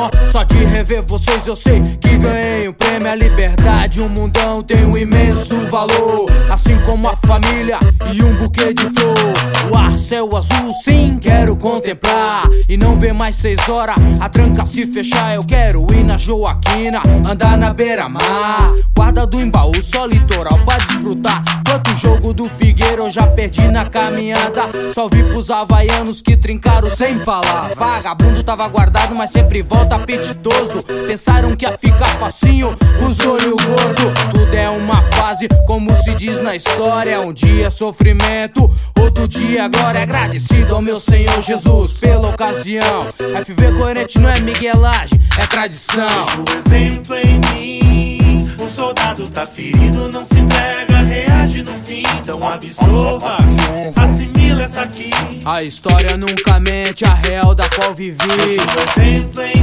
Só de rever vocês eu sei que ganhei um prêmio. A liberdade, um mundão tem um imenso valor, assim como a família e um buquê de flor. O ar, céu azul, sim, quero contemplar e não ver mais 6 horas a tranca se fechar. Eu quero ir na Joaquina, andar na beira-mar, guarda do Embaú, só litoral pra desfrutar. Quanto jogo do Figueiro eu já perdi na caminhada. Só vi pros havaianos que trincaram sem falar. Vagabundo tava guardado, mas sempre volta apetitoso. Pensaram que ia ficar facinho, os olhos gordo. Tudo é uma fase, como se diz na história. Um dia é sofrimento, outro dia agora é agradecido ao meu Senhor Jesus pela ocasião. FV coerente não é miguelagem, é tradição. Veja o exemplo em mim. O soldado tá ferido, não se entrega, reage no fim. Então absorva, assimila essa aqui. A história nunca mente, a real da qual vivi. Veja o exemplo em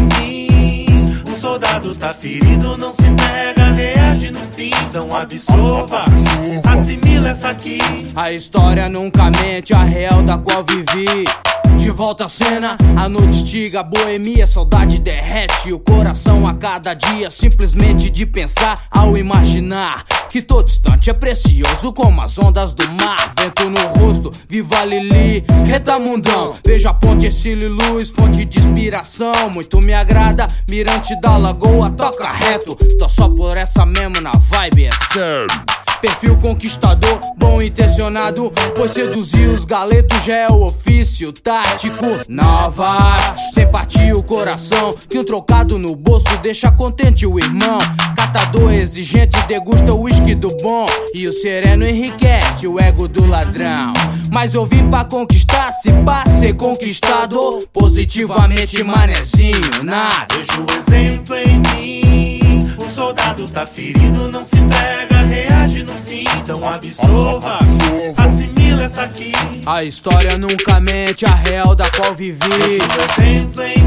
mim. O soldado tá ferido, não se entrega, reage no fim. Então absorva, assimila essa aqui. A história nunca mente, a real da qual vivi. De volta à cena, a noite estiga, boemia, saudade derrete o coração a cada dia, simplesmente de pensar ao imaginar que todo instante é precioso como as ondas do mar. Vento no rosto, viva Lili, retamundão. Veja a ponte Ercílio Luz, fonte de inspiração. Muito me agrada, mirante da lagoa, toca reto. Tô só por essa mesmo na vibe, é sério. Perfil conquistador, bom intencionado, pois seduzir os galetos já é o ofício tático. Novas, sem partir o coração, que um trocado no bolso deixa contente o irmão. Catador exigente degusta o uísque do bom, e o sereno enriquece o ego do ladrão. Mas eu vim pra conquistar, se pá ser conquistador, positivamente manezinho, nada. Veja o exemplo em mim. O soldado tá ferido, não se entrega, reage no fim. Então absorva, assimila essa aqui. A história nunca mente, a real da qual vivi. Veja o exemplo em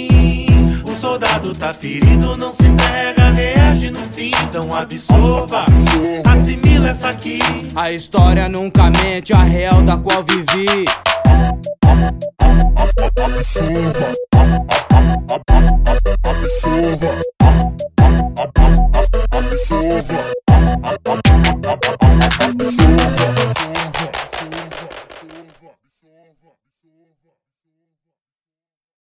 mim. O soldado tá ferido, não se entrega, reage no fim. Então absorva, assimila essa aqui. A história nunca mente, a real da qual vivi. Absorva, absorva.